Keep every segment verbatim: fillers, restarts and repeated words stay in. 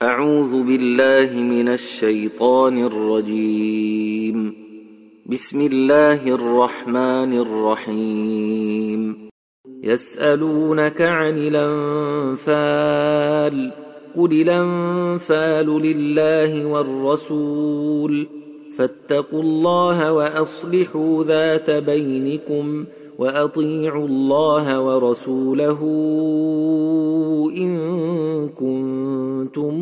أعوذ بالله من الشيطان الرجيم. بسم الله الرحمن الرحيم. يسألونك عن الأنفال قل الأنفال لله والرسول فاتقوا الله وأصلحوا ذات بينكم وأطيعوا الله ورسوله إن كنتم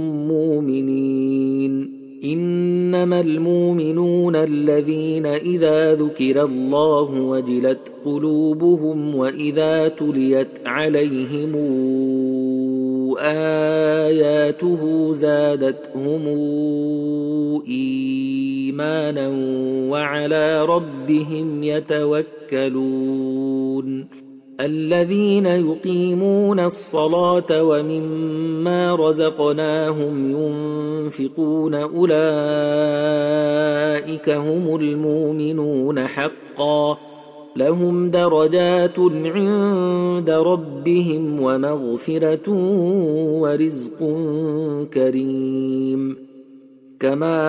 مؤمنين. إنما المؤمنون الذين إذا ذكر الله وجلت قلوبهم وإذا تليت عليهم آياته زادتهم إيمانا وعلى ربهم يتوكلون. الذين يقيمون الصلاة ومما رزقناهم ينفقون أولئك هم المؤمنون حقا لهم درجات عند ربهم ومغفرة ورزق كريم. كما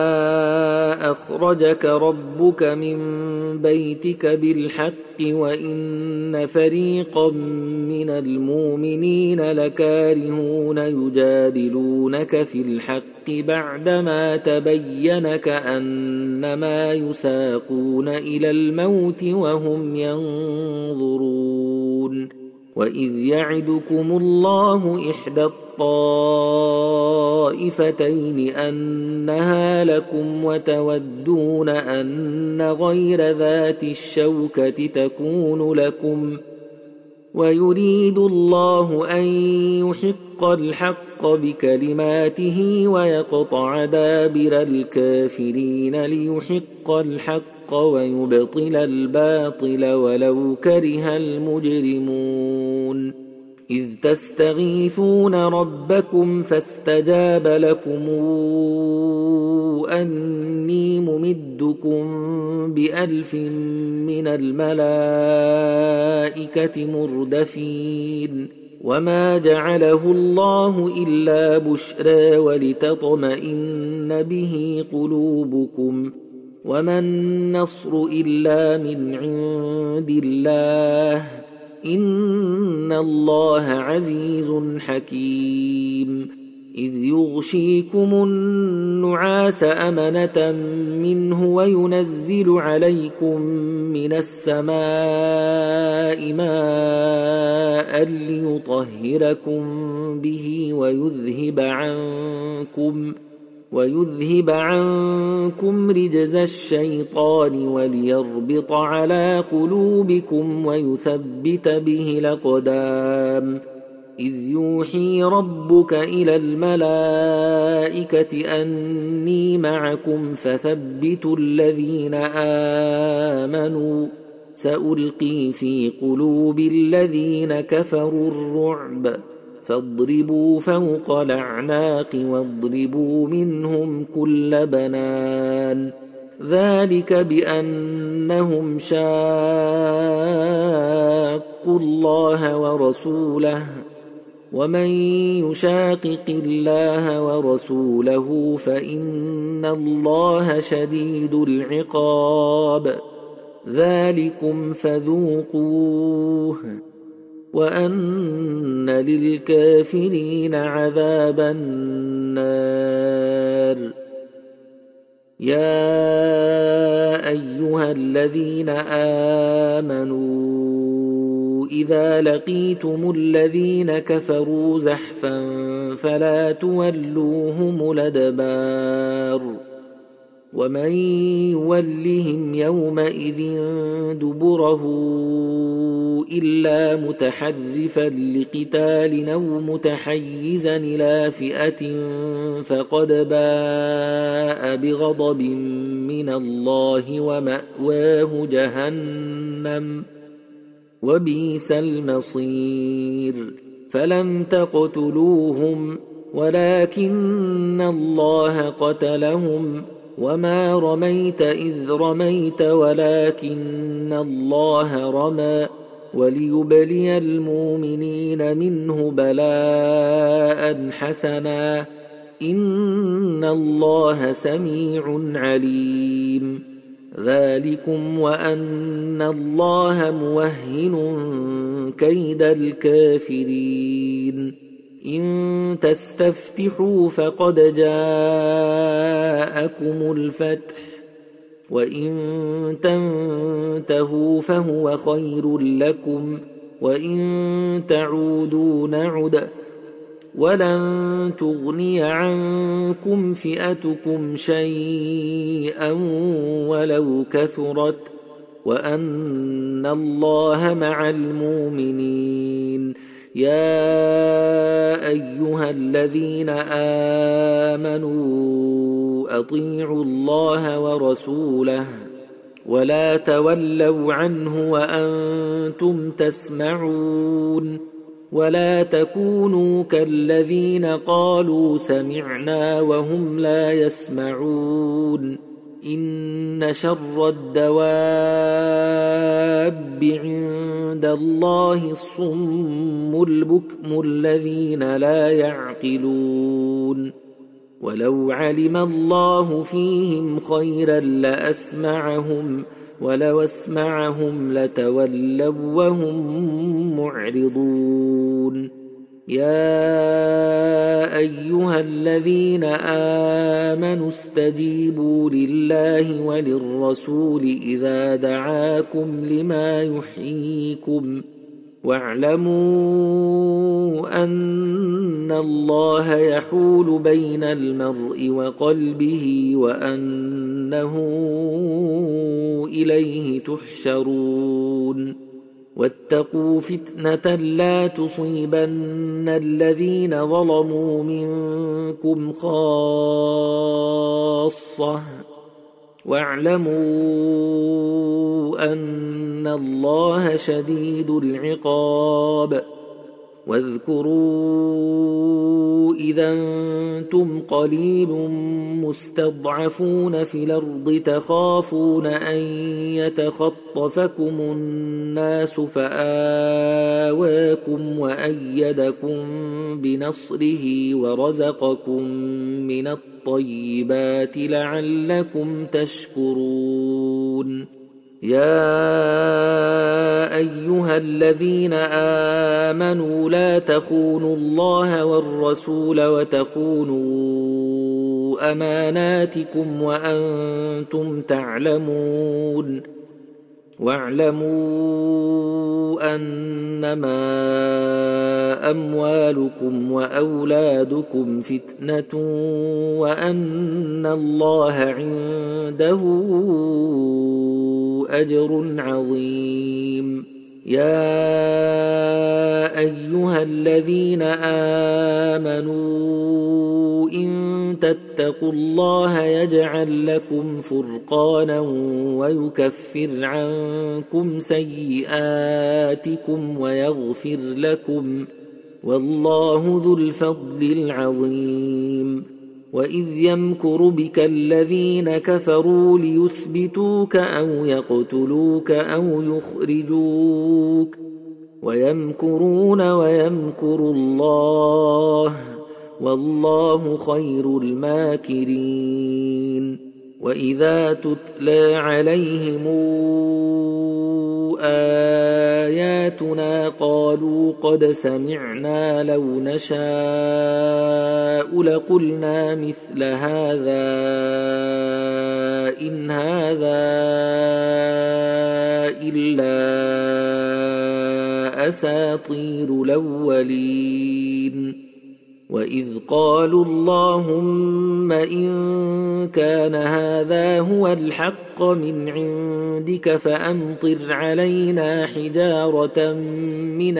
أخرجك ربك من بيتك بالحق وإن فريقا من المؤمنين لكارهون يجادلونك في الحق بعدما تبين كأنما يساقون إلى الموت وهم ينظرون. وإذ يعدكم الله إحدى الطائفتين أنها لكم وتودون أن غير ذات الشوكة تكون لكم ويريد الله أن يحق الحق بكلماته ويقطع دابر الكافرين ليحق الحق ويبطل الباطل ولو كره المجرمون. إذ تستغيثون ربكم فاستجاب لكم أني ممدكم بألف من الملائكة مردفين. وما جعله الله إلا بشرى ولتطمئن به قلوبكم وما النصر إلا من عند الله إن الله عزيز حكيم. إذ يغشيكم النعاس أمنة منه وينزل عليكم من السماء ماء ليطهركم به ويذهب عنكم ويذهب عنكم رجز الشيطان وليربط على قلوبكم ويثبت به الأقدام. إذ يوحي ربك إلى الملائكة أني معكم فثبتوا الذين آمنوا سألقي في قلوب الذين كفروا الرعب فاضربوا فوق الأعناق واضربوا منهم كل بنان. ذلك بأنهم شاقوا الله ورسوله ومن يشاقق الله ورسوله فإن الله شديد العقاب. ذلكم فذوقوه وأن للكافرين عذاب النار. يا أيها الذين آمنوا إذا لقيتم الذين كفروا زحفا فلا تولوهم الأدبار ومن يولهم يومئذ دبره إلا متحرفا لقتال أو متحيزا إلى فئة فقد باء بغضب من الله ومأواه جهنم وبئس المصير. فلم تقتلوهم ولكن الله قتلهم وما رميت إذ رميت ولكن الله رمى وليبلي المؤمنين منه بلاء حسنا إن الله سميع عليم. ذلكم وأن الله موهن كيد الكافرين. إن تستفتحوا فقد جاءكم الفتح وإن تنتهوا فهو خير لكم وإن تعودوا نعد ولن تغني عنكم فئتكم شيئا ولو كثرت وأن الله مع المؤمنين. يا أيها الذين آمنوا أطيعوا الله ورسوله ولا تولوا عنه وأنتم تسمعون ولا تكونوا كالذين قالوا سمعنا وهم لا يسمعون. إن شر الدواب عند الله الصم البكم الذين لا يعقلون. ولو علم الله فيهم خيرا لأسمعهم ولو اسمعهم لتولوا وهم معرضون. يا أيها الذين آمنوا استجيبوا لله وللرسول إذا دعاكم لما يحييكم واعلموا أن الله يحول بين المرء وقلبه وأنه إليه تحشرون. واتقوا فتنة لا تصيبن الذين ظلموا منكم خاصة واعلموا أن الله شديد العقاب. واذكروا إذا أنتم قليل مستضعفون في الأرض تخافون أن يتخطفكم الناس فآواكم وأيدكم بنصره ورزقكم من الطيبات لعلكم تشكرون. يا أيها الذين آمنوا لا تخونوا الله والرسول وتخونوا أماناتكم وأنتم تعلمون. واعلموا أنما أموالكم وأولادكم فتنة وأن الله عنده أجر عظيم. يا أيها الذين آمنوا إن تتقوا الله يجعل لكم فرقانا ويكفر عنكم سيئاتكم ويغفر لكم والله ذو الفضل العظيم. وإذ يمكر بك الذين كفروا ليثبتوك أو يقتلوك أو يخرجوك ويمكرون ويمكر الله والله خير الماكرين. وإذا تتلى عليهم آياتنا قالوا قد سمعنا لو نشاء لقلنا مثل هذا إن هذا إلا أساطير الأولين. وإذ قالوا اللهم إن كان هذا هو الحق من عندك فأمطر علينا حجارة من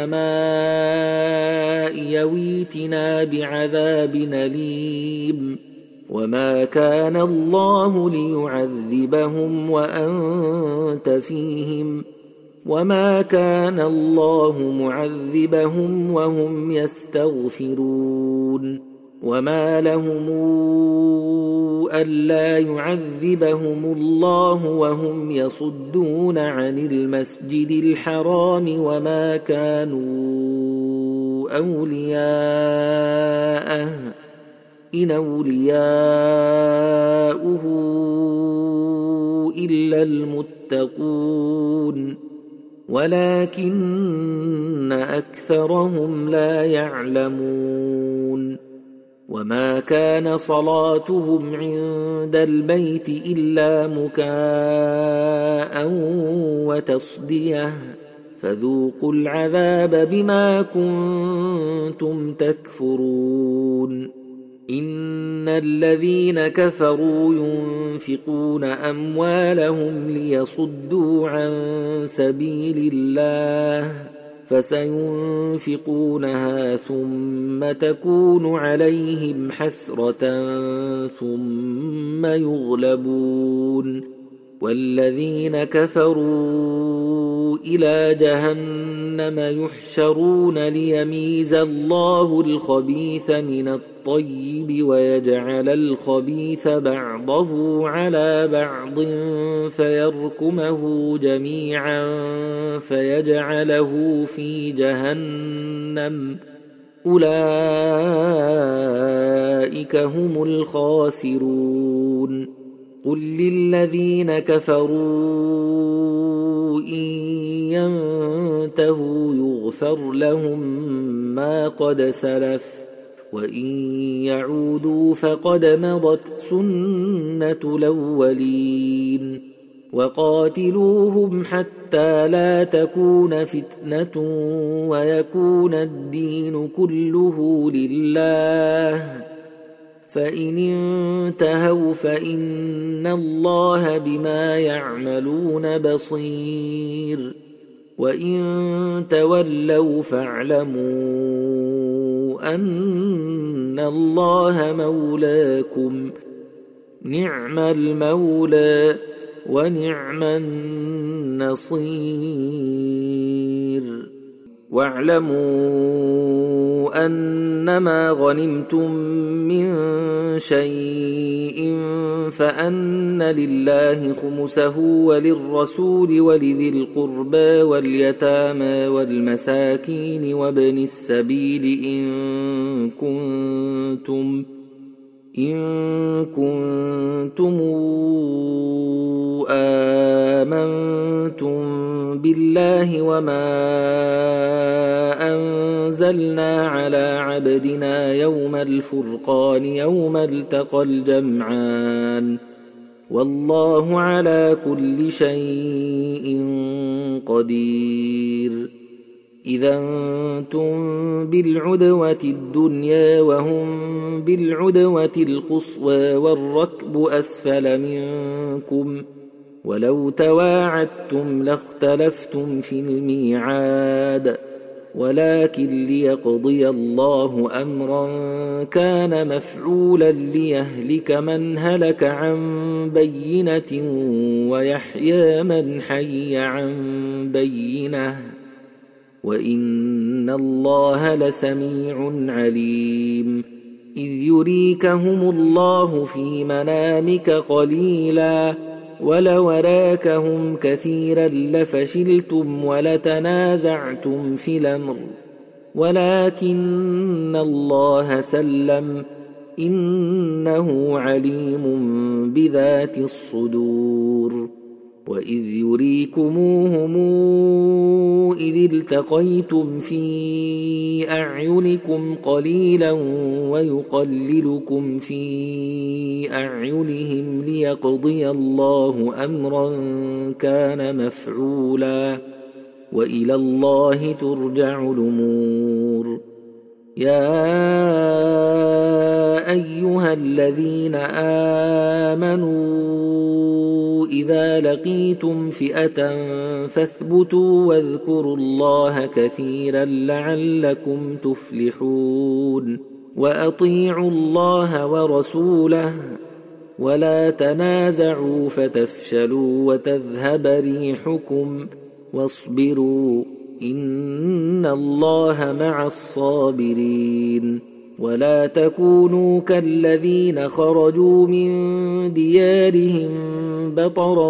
السماء يويتنا بعذاب أليم. وما كان الله ليعذبهم وأنت فيهم وما كان الله معذبهم وهم يستغفرون. وما لهم ألا يعذبهم الله وهم يصدون عن المسجد الحرام وما كانوا أولياءه إن أولياؤه إلا المتقون ولكن أكثرهم لا يعلمون وما كان صلاتهم عند البيت إلا مكاء وتصدية فذوقوا العذاب بما كنتم تكفرون إن الذين كفروا ينفقون أموالهم ليصدوا عن سبيل الله فسينفقونها ثم تكون عليهم حسرة ثم يغلبون والذين كفروا إلى جهنم يحشرون ليميز الله الخبيث من الطيب ويجعل الخبيث بعضه على بعض فيركمه جميعا فيجعله في جهنم أولئك هم الخاسرون قل للذين كفروا إن ينتهوا يغفر لهم ما قد سلف وإن يعودوا فقد مضت سنة الأولين وقاتلوهم حتى لا تكون فتنة ويكون الدين كله لله فإن انتهوا فإن الله بما يعملون بصير وإن تولوا فاعلموا أن الله مولاكم نعم المولى ونعم النصير واعلموا أنما غنمتم من شيء فأن لله خمسه وللرسول ولذي القربى واليتامى والمساكين وابن السبيل إن كنتم إن كنتم آمنتم بالله وما أنزلنا على عبدنا يوم الفرقان يوم التقى الجمعان والله على كل شيء قدير إذا أنتم بالعدوة الدنيا وهم بالعدوة القصوى والركب أسفل منكم ولو تواعدتم لاختلفتم في الميعاد ولكن ليقضي الله أمرا كان مفعولا ليهلك من هلك عن بينة ويحيى من حي عن بينة وإن الله لسميع عليم إذ يريكهم الله في منامك قليلا ولو أراكهم كثيرا لفشلتم ولتنازعتم في الأمر ولكن الله سلم إنه عليم بذات الصدور وإذ يريكموهم إذ التقيتم في أعينكم قليلا ويقللكم في أعينهم ليقضي الله أمرا كان مفعولا وإلى الله ترجع الأمور يا أيها الذين آمنوا إذا لقيتم فئة فاثبتوا واذكروا الله كثيرا لعلكم تفلحون وأطيعوا الله ورسوله ولا تنازعوا فتفشلوا وتذهب ريحكم واصبروا إن الله مع الصابرين ولا تكونوا كالذين خرجوا من ديارهم بطرا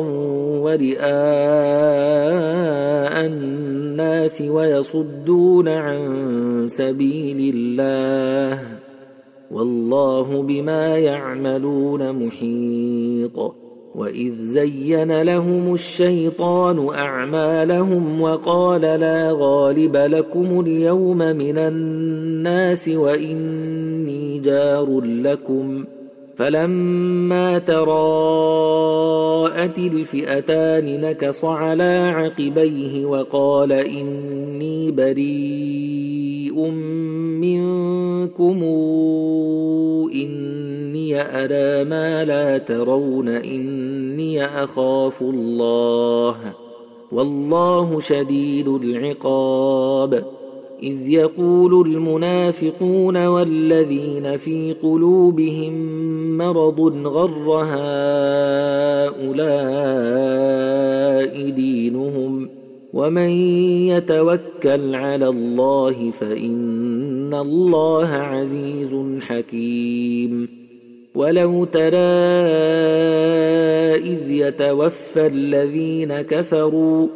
ورئاء الناس ويصدون عن سبيل الله والله بما يعملون محيط. وإذ زين لهم الشيطان أعمالهم وقال لا غالب لكم اليوم من الناس وإني جار لكم فلما تراءت الفئتان نكص على عقبيه وقال إني بريء منكم إني أرى ما لا ترون إني أخاف الله والله شديد العقاب. إذ يقول المنافقون والذين في قلوبهم مرض غر هؤلاء دينهم ومن يتوكل على الله فإن الله عزيز حكيم. ولو ترى إذ يتوفى الذين كفروا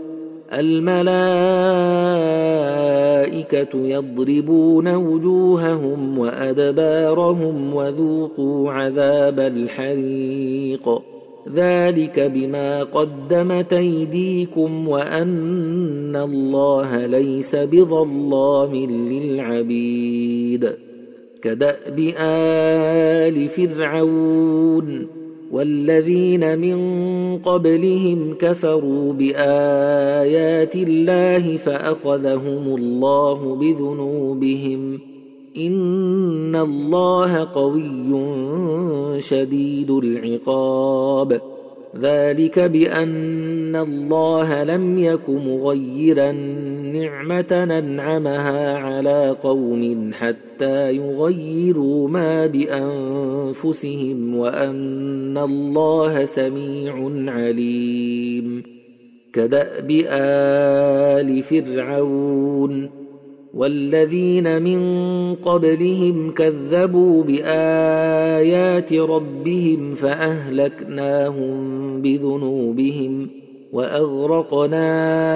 الملائكة يضربون وجوههم وأدبارهم وذوقوا عذاب الحريق ذلك بما قدمت أيديكم وأن الله ليس بظلام للعبيد. كدأب آل فرعون والذين من قبلهم كفروا بآيات الله فأخذهم الله بذنوبهم إن الله قوي شديد العقاب. ذلك بأن الله لم يك مغيرا نعمة أنعمها على قوم حتى يغيروا ما بأنفسهم وأن الله سميع عليم. كدأب آل فرعون والذين من قبلهم كذبوا بآيات ربهم فأهلكناهم بذنوبهم وأغرقنا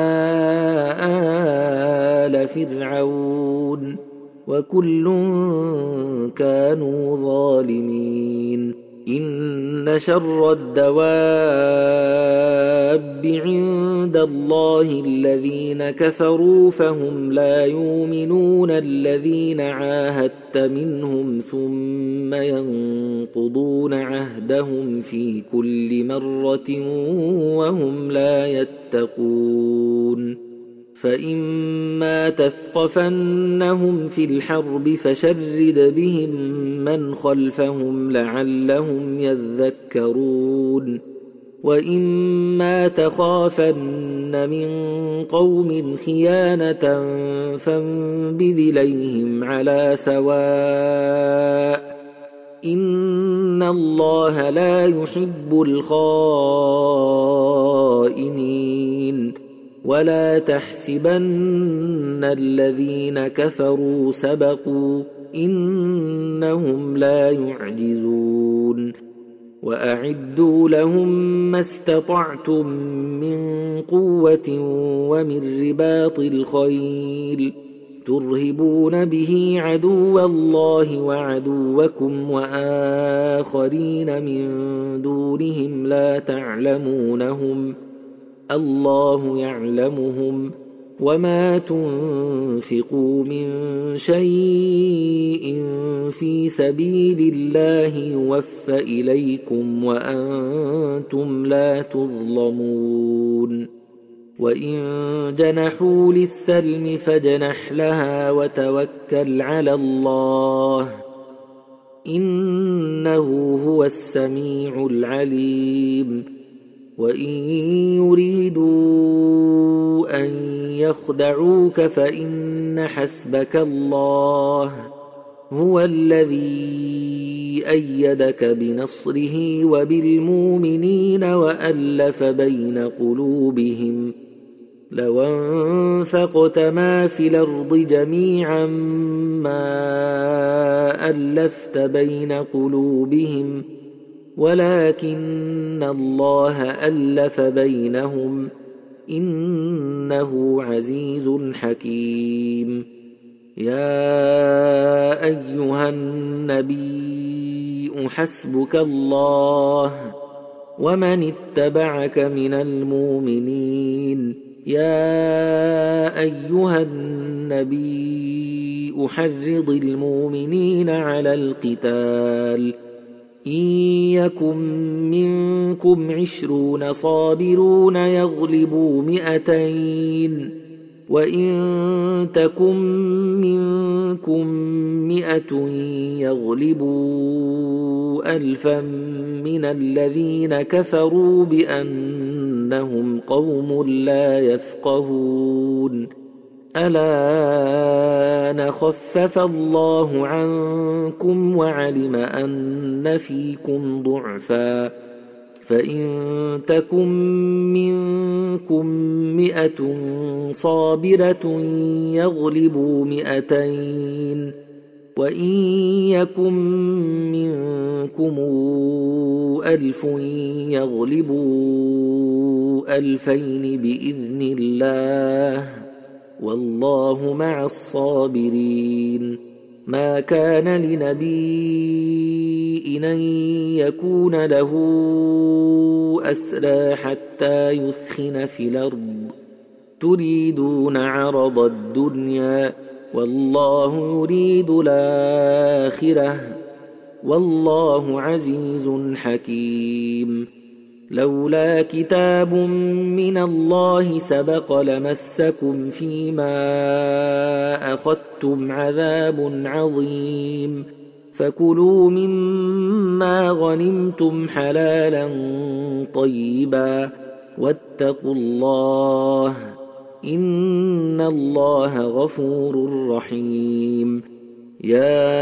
آل فرعون وكل كانوا ظالمين. إن شر الدواب عند الله الذين كفروا فهم لا يؤمنون الذين عاهدت منهم ثم ينقضون عهدهم في كل مرة وهم لا يتقون. فإما تثقفنهم في الحرب فشرد بهم من خلفهم لعلهم يذكرون. وإما تخافن من قوم خيانة فانبذ إليهم على سواء إن الله لا يحب الخائنين. ولا تحسبن الذين كفروا سبقوا إنهم لا يعجزون. وأعدوا لهم ما استطعتم من قوة ومن رباط الخيل ترهبون به عدو الله وعدوكم وآخرين من دونهم لا تعلمونهم الله يعلمهم وما تنفقوا من شيء في سبيل الله يوفى إليكم وأنتم لا تظلمون. وإن جنحوا للسلم فاجنح لها وتوكل على الله إنه هو السميع العليم. وإن يريدوا أن يخدعوك فإن حسبك الله هو الذي أيدك بنصره وبالمؤمنين وألف بين قلوبهم لو أنفقت ما في الأرض جميعا ما ألفت بين قلوبهم ولكن الله ألف بينهم إنه عزيز حكيم. يا أيها النبي حسبك الله ومن اتبعك من المؤمنين. يا أيها النبي حرض المؤمنين على القتال إن يكن منكم عشرون صابرون يغلبوا مئتين وإن تكن منكم مئة يغلبوا ألفا من الذين كفروا بأنهم قوم لا يفقهون. الآن خفف الله عنكم وعلم أن فيكم ضعفا فإن تكن منكم مئة صابرة يغلبوا مئتين وإن يكن منكم ألف يغلبوا ألفين بإذن الله والله مع الصابرين. ما كان لنبي أن يكون له أسرى حتى يثخن في الأرض تريدون عرض الدنيا والله يريد الآخرة والله عزيز حكيم. لولا كتاب من الله سبق لمسكم فيما أخذتم عذاب عظيم فكلوا مما غنمتم حلالا طيبا واتقوا الله إن الله غفور رحيم. يا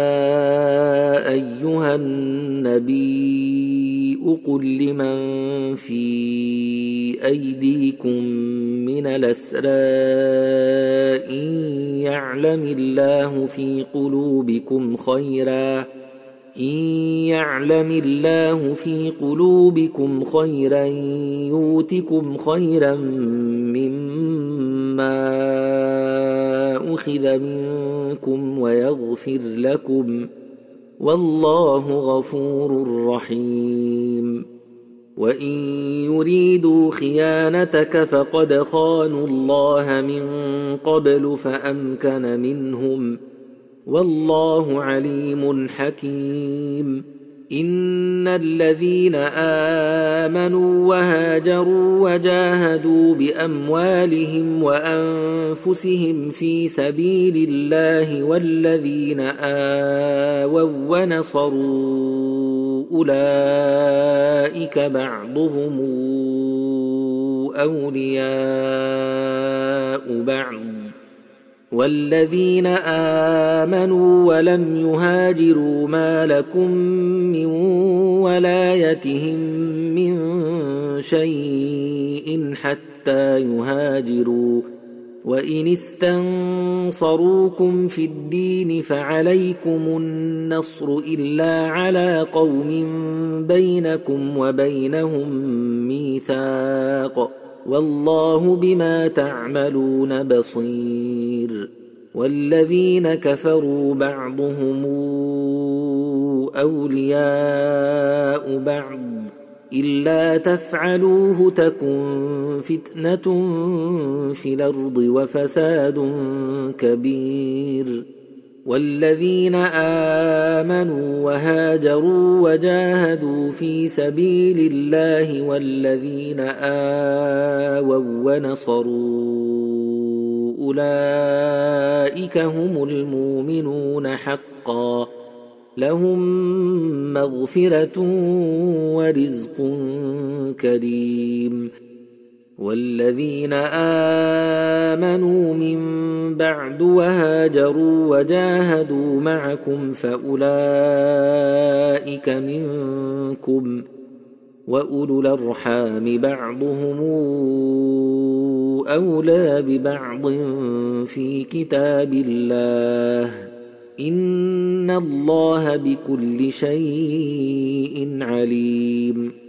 أيها النبي قل لمن في أيديكم من الأسرى إن يعلم الله في قلوبكم خيرا إن يعلم الله في قلوبكم خيرا يؤتكم خيرا مما أخذ منكم ويغفر لكم والله غفور رحيم. وإن يريدوا خيانتك فقد خانوا الله من قبل فأمكن منهم والله عليم حكيم. إن الذين آمنوا وهاجروا وجاهدوا بأموالهم وأنفسهم في سبيل الله والذين آووا ونصروا أولئك بعضهم أولياء بعض والذين آمنوا ولم يهاجروا ما لكم من ولايتهم من شيء حتى يهاجروا وإن استنصروكم في الدين فعليكم النصر إلا على قوم بينكم وبينهم ميثاق والله بما تعملون بصير. والذين كفروا بعضهم أولياء بعض إلا تفعلوه تكن فتنة في الأرض وفساد كبير. والذين آمنوا وهاجروا وجاهدوا في سبيل الله والذين آووا ونصروا أولئك هم المؤمنون حقا لهم مغفرة ورزق كريم. والذين آمنوا من بعد وهاجروا وجاهدوا معكم فأولئك منكم وأولو الأرحام بعضهم أولى ببعض في كتاب الله إن الله بكل شيء عليم